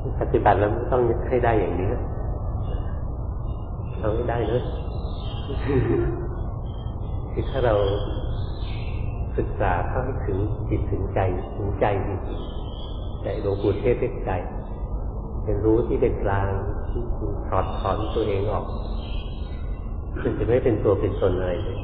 ปฏิบัติแล้วต้องให้ได้อย่างนี้เอาให้ได้นะคือถ้าเราศึกษาเข้าให้ถึงจิตถึงใจจริงใจหลวงปู่เทศเรียกใจเป็นรู้ที่เป็นกลางที่ถอดถอนตัวเองออกมันจะไม่เป็นตัวเป็นตนอะไรเลย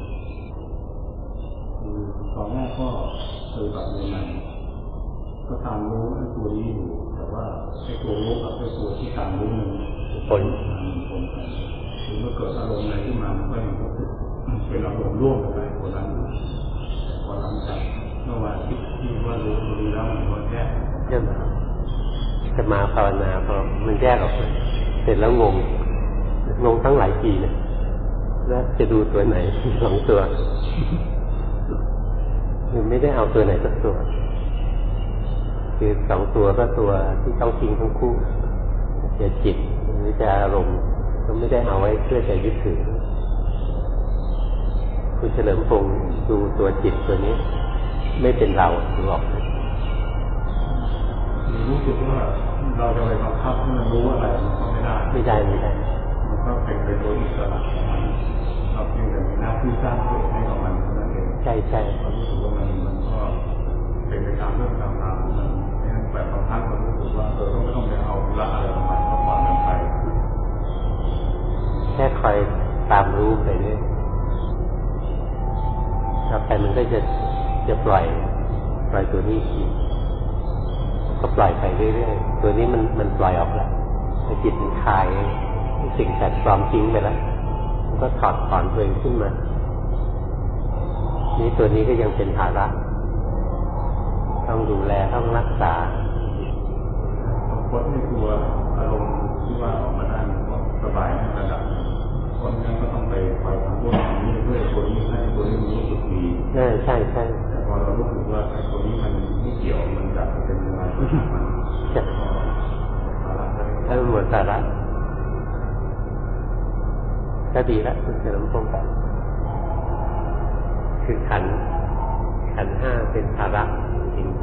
ตอนแรกก็เคยแบบใหม่ๆก็ตามรู้ไอ้ตัวนี้อยู่แต่ว่าไอ้ตัวรู้กับไอ้ตัวที่ตามรู้มันผลกันถึงเมื่อเกิดอารมณ์อะไรขึ้นมามันก็ยังเป็นอารมณ์ร่วมกับไอ้ตัวนั้นแต่พอหลังจากเมื่อวานที่ว่ารู้ตัวนี้แล้วมันก็แยกจะมาภาวนาพอมันแยกออกเสร็จแล้วงงตั้งหลายปีนะแล้วจะดูตัวไหนสองตัวคือไม่ได้เอาตัวไหนสักตัวคือสองตัวก็ตัวที่ต้องทิ้งทั้งคู่จะจิตหรือจะอารมณ์ก็ไม่ได้เอาไว้เพื่อจะยึดถือคุณเฉลิมพงษ์ดูตัวจิตตัวนี้ไม่เป็นเราหรอกรู้สึกว่าเราจะไปบังคับให้มันรู้อะไรมันก็ไม่ได้มันก็เป็นตัวอิสระของมันเราเพียงแต่มีหน้าที่สร้างตัวให้กับมันเท่านั้นเองใช่เรารู้สึกว่ามันก็เป็นไปตามเรื่องตามราวของมันแบบบางครั้งเรารู้สึกว่าเราไม่ต้องไปเอาละอะไรของมันก็ปล่อยมันไปแค่คอยตามรู้ไปเรื่อยต่อไปมันก็จะปล่อยตัวนี้อีกก็ปล่อยไปเรื่อยๆตัวนี้มันปล่อยออกแล้วจิตมันคลายสิ่งแปลกปลอมทิ้งไปแล้วมันก็ถอดถอนตัวเองขึ้นมานี่ตัวนี้ก็ยังเป็นภาระต้องดูแลต้องรักษาคนที่ตัวอารมณ์ที่ว่าออกมาได้ก็สบายในระดับคนนั้นก็ต้องไปคอยทำด้วยนี้เพื่อคนนี้ให้คนนี้รู้สึกดีใช่แต่พอเรารู้สึกว่าไอ้คนนี้มันไม่เกี่ยวมันจะเป็นยังไงมันถ้ามันหมดสาระก็ดีแล้วคุณเฉลิมพงษ์คือขันห้าเป็นภาระจริง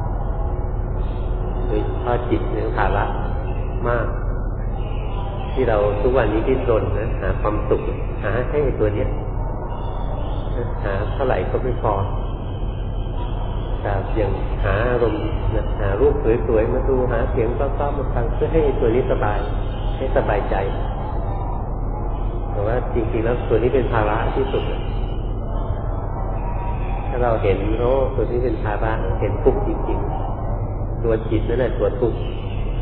โดยเฉพาะจิตเป็นภาระมากที่เราทุกวันนี้ดิ้นรนนะหาความสุขหาให้ตัวเนี้ยหาเท่าไหร่ก็ไม่พอแต่อย่างหาอารมณ์หารูปสวยๆมาดูหาเสียงเพราะๆมาฟังเพื่อให้ตัวนี้สบายให้สบายใจแต่ว่าจริงๆแล้วตัวนี้เป็นภาระที่สุดถ้าเราเห็นตัวนี้เป็นภาระเห็นทุกข์จริงๆตัวจิตนั่นแหละตัวทุกข์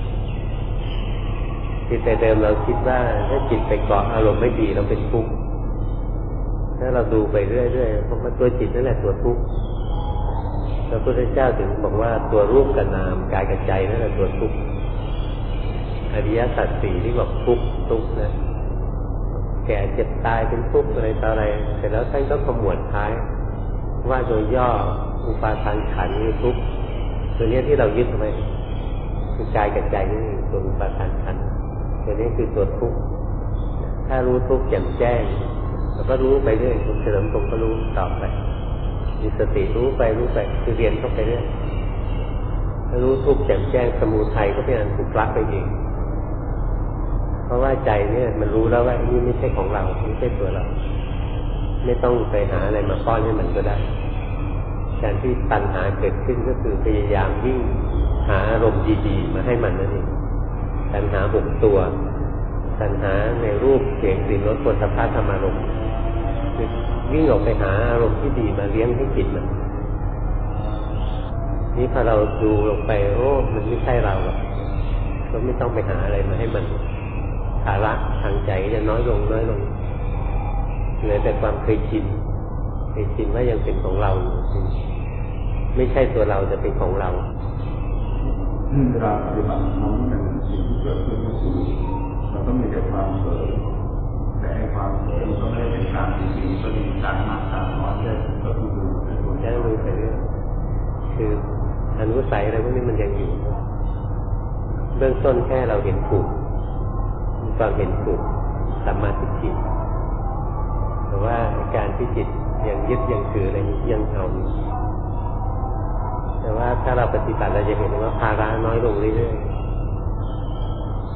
ที่แต่เดิมเราคิดว่าถ้าจิตไปเกาะอารมณ์ไม่ดีเราเป็นทุกข์ถ้าเราดูไปเรื่อยๆเพราะว่าตัวจิตนั่นแหละตัวทุกข์พระพุทธเจ้าถึงบอกว่าตัวรูปกับนามกายกับใจนั่นแหละตัวทุกข์อริยสัจสี่ที่บอกทุกข์นะแก่เจ็บตายเป็นทุกข์อะไรต่ออะไรเสร็จแล้วท่านก็ขมวดท้ายว่าโดยย่ออุปาทานขันธ์คือทุกข์ตัวนี้ที่เรายึดไว้คือกายกับใจนี่ตัวอุปาทานขันธ์ตัวนี้คือตัวทุกข์ถ้ารู้ทุกข์แจ่มแจ้งแล้วก็รู้ไปเรื่อยคุณเฉลิมพงษ์ก็รู้ต่อไปมีสติรู้ไปคือเรียนเข้าไปเรื่อยถ้ารู้ทุกข์แจ่มแจ้งสมุทัยก็เป็นอันถูกละไปเองเพราะว่าใจเนี่ยมันรู้แล้วว่านี่ไม่ใช่ของเราไม่ใช่ตัวเราไม่ต้องไปหาอะไรมาป้อนให้มันก็ได้การที่ตัณหาเกิดขึ้นก็คือพยายามวิ่งหาอารมณ์ดีๆมาให้มันนั่นเองตัณหา6ตัวตัณหาในรูปเสียงกลิ่นรสโผฏฐัพพะธรรมารมณ์คือวิ่งออกไปหาอารมณ์ที่ดีมาเลี้ยงให้จิตมันนี่พอเราดูลงไปมันไม่ใช่เราหรอกก็ไม่ต้องไปหาอะไรมาให้มันภาระทางใจจะน้อยลงเหลือแต่ความเคยชินว่ายังเป็นของเราอยู่ไม่ใช่ตัวเราจะเป็นของเราเวลาปฏิบัติมันเป็นสิ่งที่เกิดขึ้นก็คือเราต้องมีแต่ความเผลอแต่ความเผลอมันก็ไม่ได้เป็นการจริงๆก็มีการมากการน้อยก็คือดูในตัวแค่ดูไปเรื่อยคืออนุสัยอะไรพวกนี้มันยังอยู่เบื้องต้นแค่เราเห็นถูกความเห็นถูกสัมมาทิฏฐิแต่ว่าการที่จิตยังยึดยังถืออะไรยังเอาแต่ว่าถ้าเราปฏิบัติเราจะเห็นว่าภาระน้อยลงเรื่อย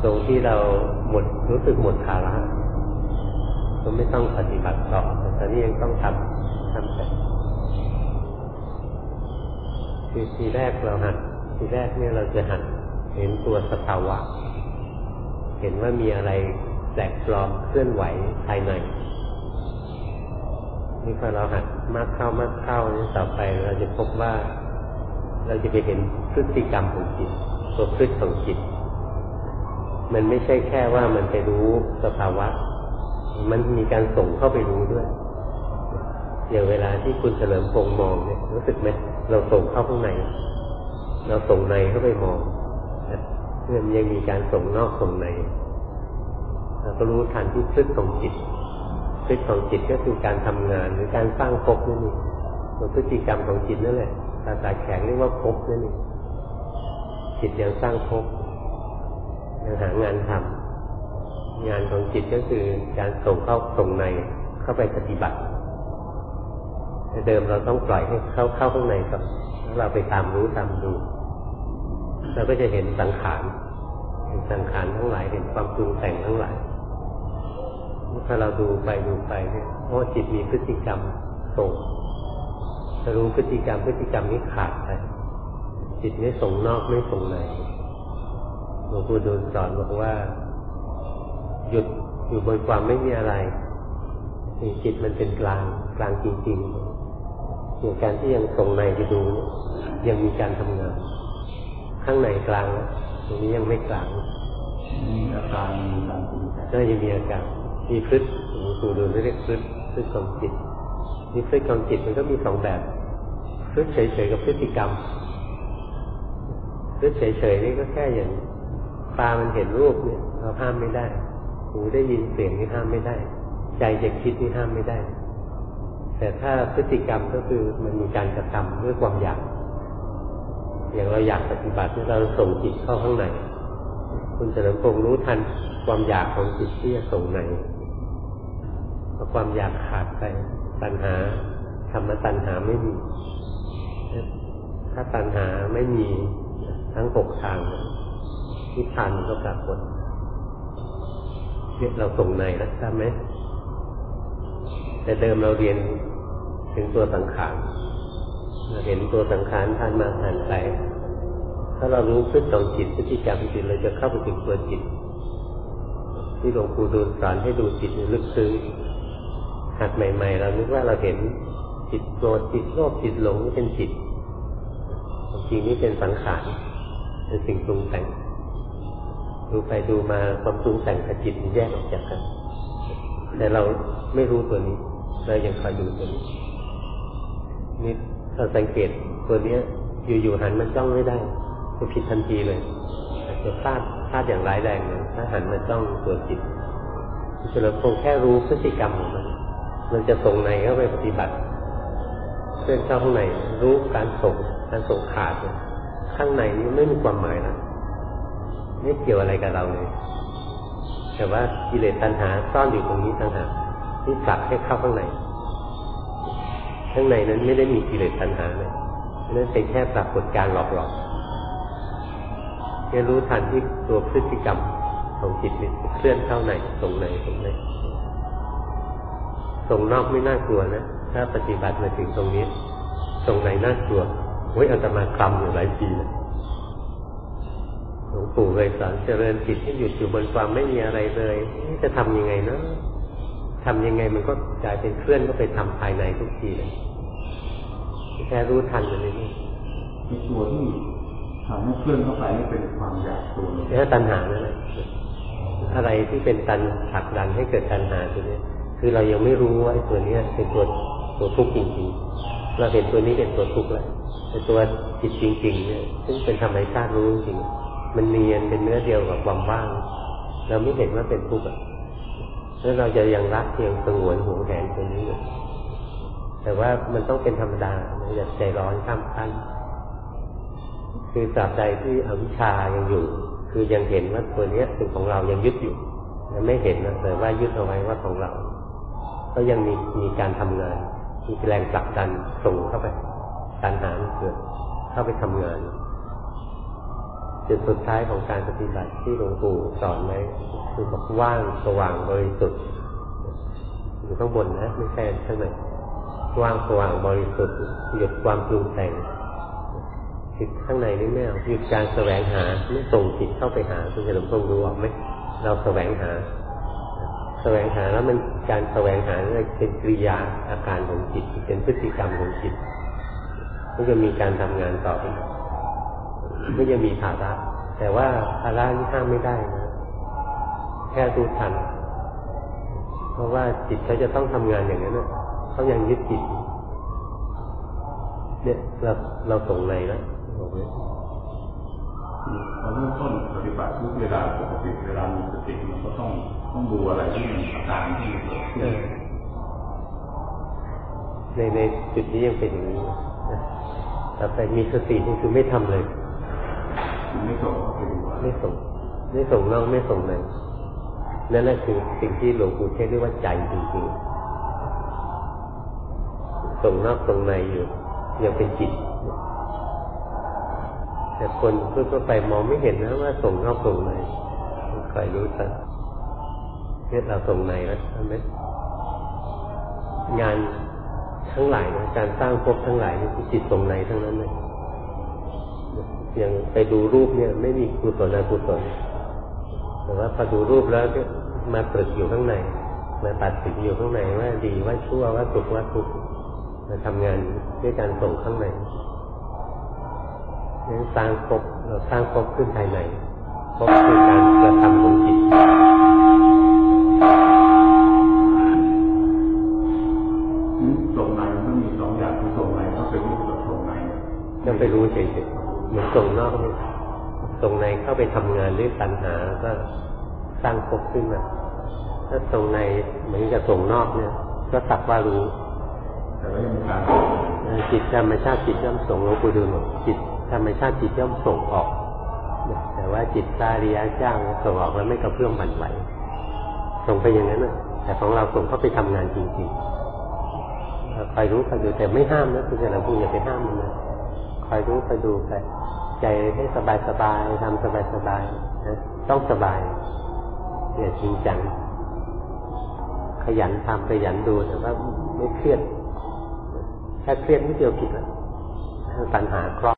ตรงที่เรารู้สึกหมดภาระก็ไม่ต้องปฏิบัติต่อแต่ตอนนี้ยังต้องทำแต่คือทีแรกเนี่ยเราจะหัดเห็นตัวสภาวะเห็นว่ามีอะไรแปลกปลอมเคลื่อนไหวภายในนี่พอเราหัดมากเข้านี่ต่อไปเราจะพบว่าเราจะไปเห็นพฤติกรรมของจิตตัวพฤติของจิตมันไม่ใช่แค่ว่ามันไปรู้สภาวะมันมีการส่งเข้าไปรู้ด้วยอย่างเวลาที่คุณเฉลิมพงษ์มองเนี่ยรู้สึกไหมเราส่งเข้าข้างในเราส่งในเข้าไปมองมันยังมีการส่งนอกส่งในเราก็รู้ทันที่พฤติของจิตพฤติของจิตก็คือการทำงานหรือการสร้างภพนั่นเองตัวพฤติกรรมของจิตนั่นแหละภาษาแขกเรียกว่าภพนั่นเองจิตยังสร้างภพยังหางานทำงานของจิตก็คือการส่งเข้าส่งในเข้าไปปฏิบัติเดิมเราต้องปล่อยให้เข้าข้างในก่อนแล้วเราไปตามรู้ตามดูเราก็จะเห็นสังขารทั้งหลายเห็นความปรุงแต่งทั้งหลายถ้าเราดูไปเนี่ยจิตมีพฤติกรรมส่งถ้ารู้พฤติกรรมนี้ขาดไปจิตไม่ส่งนอกไม่ส่งในหลวงปู่ดูลสอนบอกว่าหยุดอยู่บนความไม่มีอะไรจิตมันเป็นกลางจริงๆอย่างการที่ยังส่งในไปดูยังมีการทำงานข้างในกลางตรงนี้ยังไม่กลางมีอาการก็ยังมีอาการมีพฤติหลวงปู่ดูลเรียกพฤติของจิตมีพฤติของจิตมันก็มีสองแบบพฤติเฉยๆกับพฤติกรรมพฤติเฉยๆนี่ก็แค่อย่างตามันเห็นรูปเนี่ยเราห้ามไม่ได้หูได้ยินเสียงนี่ห้ามไม่ได้ใจจะคิดนี่ห้ามไม่ได้แต่ถ้าพฤติกรรมก็คือมันมีการกระทำด้วยความอยากอย่างเราอยากปฏิบัติเราส่งจิตเข้าข้างในคุณเฉลิมพงษ์รู้ทันความอยากของจิตที่จะส่งในพอความอยากขาดไปตัณหาธรรมตัณหาไม่มีถ้าตัณหาไม่มีทั้ง6ทางนิพพานมันก็ปรากฏเราส่งในนะทราบไหมแต่เดิมเราเรียนถึงตัวสังขารเราเห็นตัวสังขารผ่านมาผ่านไปถ้าเรารู้พฤติของจิตพฤติกรรมจิตเราจะเข้าไปถึงตัวจิตที่หลวงปู่ดูลสอนให้ดูจิตลึกซึ้งหัดใหม่ๆเรานึกว่าเราเห็นจิตโกรธจิตโลภจิตหลงนี่เป็นจิตจริงนี่เป็นสังขารเป็นสิ่งปรุงแต่งดูไปดูมาความปรุงแต่งกับจิตมันแยกออกจากกันแต่เราไม่รู้ตัวนี้เรายังคอยดูตัวนี้นี่เราสังเกตตัวนี้อยู่ๆหันมันจ้องไม่ได้ก็ผิดทันทีเลยจะพลาดอย่างร้ายแรงเลยถ้าหันมาจ้องตัวจิตเฉลิมพงษ์แค่รู้พฤติกรรมของมันจะส่งในเข้าไปปฏิบัติเพื่อนเข้าข้างในรู้การส่งขาดข้างในนี้ไม่มีความหมายนะไม่เกี่ยวอะไรกับเราเลยแต่ว่ากิเลสตัณหาซ่อนอยู่ตรงนี้ต่างหากที่ผลักให้เข้าข้างในนั้นไม่ได้มีกิเลสตัณหาเลยนั่นเป็นแค่ปรากฏการณ์หลอกๆแค่รู้ทันที่ตัวพฤติกรรมของจิตนี่เคลื่อนเข้าในส่งนอกไม่น่ากลัวนะถ้าปฏิบัติมาถึงตรงนี้ส่งในน่ากลัวอาตมาคลำอยู่หลายปีนะหลวงปู่เลยสอนเจริญจิตให้หยุดอยู่บนความไม่มีอะไรเลยจะทำยังไงนะทำยังไงมันก็กลายเป็นเคลื่อนก็ไปทำภายในทุกทีเลยแค่รู้ทันมันนี่ตัวที่ทำให้เคลื่อนเข้าไปนี่เป็นความอยากตัวนี้แค่ตัณหานั่นแหละอะไรที่เป็นตัณผลักดันให้เกิดตัณหาตัวนี้คือเรายังไม่รู้ว่าตัวนี้เป็นตัวทุกข์จริงๆเราเห็นตัวนี้เป็นตัวทุกข์แล้วแต่ตัวจิตจริงๆเนี่ยซึ่งเป็นธรรมชาติรู้จริงมันเนียนเป็นเนื้อเดียวกับความว่างเราไม่เห็นว่าเป็นทุกข์แล้วเราจะยังรักยังสงวนห่วงแหนตัวนี้แต่ว่ามันต้องเป็นธรรมดาอย่าใจร้อนข้ามขั้นคือตราบใดที่อวิชชายังอยู่คือยังเห็นว่าตัวนี้เป็นของเรายังยึดอยู่ยังไม่เห็นนะแต่ว่ายึดเอาไว้ว่าของเราก็ยังมีการทำงานมีแรงผลักดันส่งเข้าไปตัณหาเกิดเข้าไปทำงานจุดสุดท้ายของการปฏิบัติที่หลวงปู่สอนไว้คือบอกว่างสว่างบริสุทธิ์อยู่ข้างบนนะไม่ใช่ข้างในว่างสว่างบริสุทธิ์หยุดความปรุงแต่งจิตข้างในนี่ไม่เอาหยุดการแสวงหาไม่ส่งจิตเข้าไปหาคุณจะหลวงพ่อรู้ไหมเราแสวงหาแล้วมันการแสวงหาเป็นกิริยาอาการของจิตเป็นพฤติกรรมของจิตมันจะมีการทำงานต่อไปไม่จะมีภาระแต่ว่าภาระนี่ห้ามไม่ได้นะแค่รู้ทันเพราะว่าจิตเขาจะต้องทำงานอย่างนั้นนะเขายังยึดจิตเนี่ยเราส่งในแล้วเราเริ่มต้นปฏิบัติทุกเวลาปกติเวลามีสติมันก็ต้องดูอะไรที่มันอาการที่มันเกิดขึ้นในจุดนี้ยังเป็นอย่างนี้แต่ไปมีสตินี่คือไม่ทำเลยไม่ส่งไม่ส่งนอกไม่ส่งในนั่นแหละคือสิ่งที่หลวงปู่เทศเรียกว่าใจจริงๆส่งนอกส่งในอยู่ยังเป็นจิตแต่คนทั่วไปมองไม่เห็นนะว่าส่งนอกส่งในใครรู้สักเนี่ยเราส่งในแล้วใช่ไหมงานทั้งหลายนะการสร้างภพทั้งหลายนี่คือจิตส่งในทั้งนั้นเลยอย่างไปดูรูปเนี่ยไม่มีกุศลอกุศลแต่ว่าพอดูรูปแล้วก็มาตรึกอยู่ข้างในมาตัดสินอยู่ข้างในว่าดีว่าชั่วว่าสุขว่าทุกข์มาทำงานด้วยการส่งข้างในนั้นสร้างภพเราสร้างภพขึ้นภายในภพคือการกระทำของจิตส่งในมันมีสองอย่างคือส่งในก็เป็นรูปกับส่งในก็ไปรู้เฉยๆเหมือนส่งนอกนี่ส่งในเข้าไปทำงานด้วยตัณหาก็สร้างภพขึ้นมาถ้าส่งในเหมือนกับส่งนอกเนี่ยก็สักว่ารู้จิตธรรมชาติจิตย่อมส่งหลวงปู่ดูลจิตธรรมชาติจิตย่อมส่งออกแต่ว่าจิตสาริยะเจ้าส่งออกแล้วไม่กระเพื่อมบั่นไหวส่งไปอย่างนั้นนะแต่ของเราส่งเข้าไปทำงานจริงๆคอยรู้คอยดูแต่ไม่ห้ามนะคุณจะหลวงปู่อย่าไปห้ามมันนะคอยรู้คอยดูไปใจให้สบายๆทำสบายๆนะต้องสบายอย่าจริงจังขยันทำขยันดูแต่ว่าไม่เครียดถ้าเครียดไม่เดียวผิดแล้วปัญหาครอบ